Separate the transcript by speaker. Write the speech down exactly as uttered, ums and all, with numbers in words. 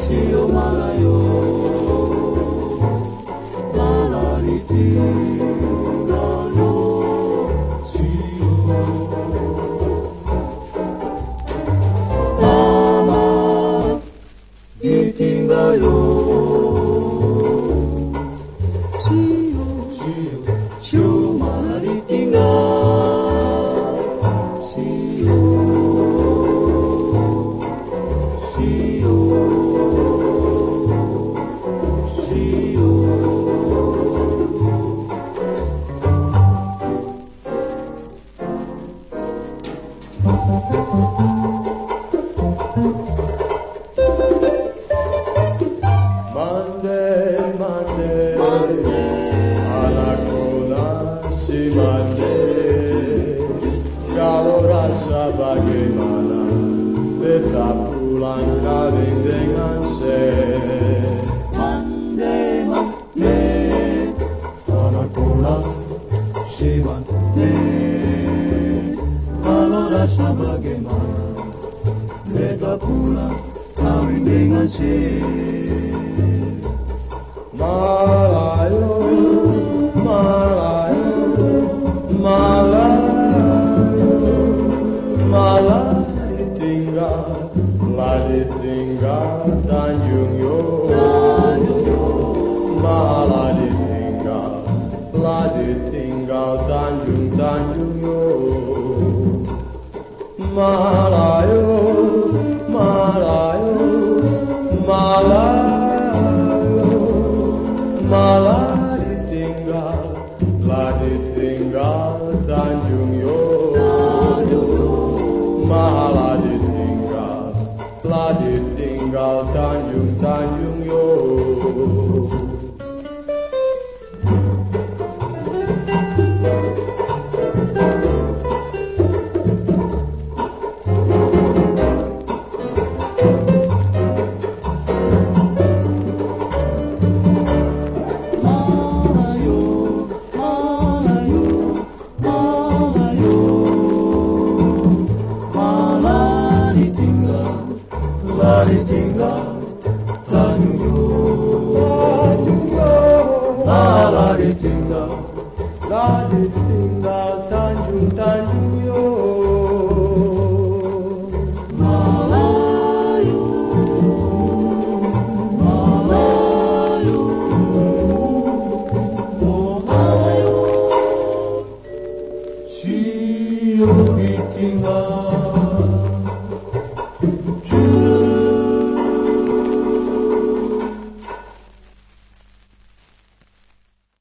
Speaker 1: Sio malayo malaritingalo sio mama ditingalo sio sio sio malaritingalo sio sio
Speaker 2: Mande, mande, anakku nasi mande. Kalau rasa bagaimana, tetap pulang kawin dengan saya.
Speaker 1: mande mande anakku nasi mande. Kalau rasa bagaimana, beta pulang kawin dengan si
Speaker 2: Malayo, Malayo, Malayo, malah ditinggal, lah ditinggal Tanjung Yo, malah ditinggal, lah ditinggal Tanjung Tanjung Yo. Malayo, Malayo, Malayo, malah ditinggal, lah ditinggal Tanjung Yo, malah ditinggal, lah ditinggal Tanjung Tanjung Yo.
Speaker 1: Lari tinggal Tanjung Yo, lari tinggal,
Speaker 2: lari tinggal Tanjung Tanjung Yo.
Speaker 1: Malayo, Malayo, Malayo, sio ditinggal.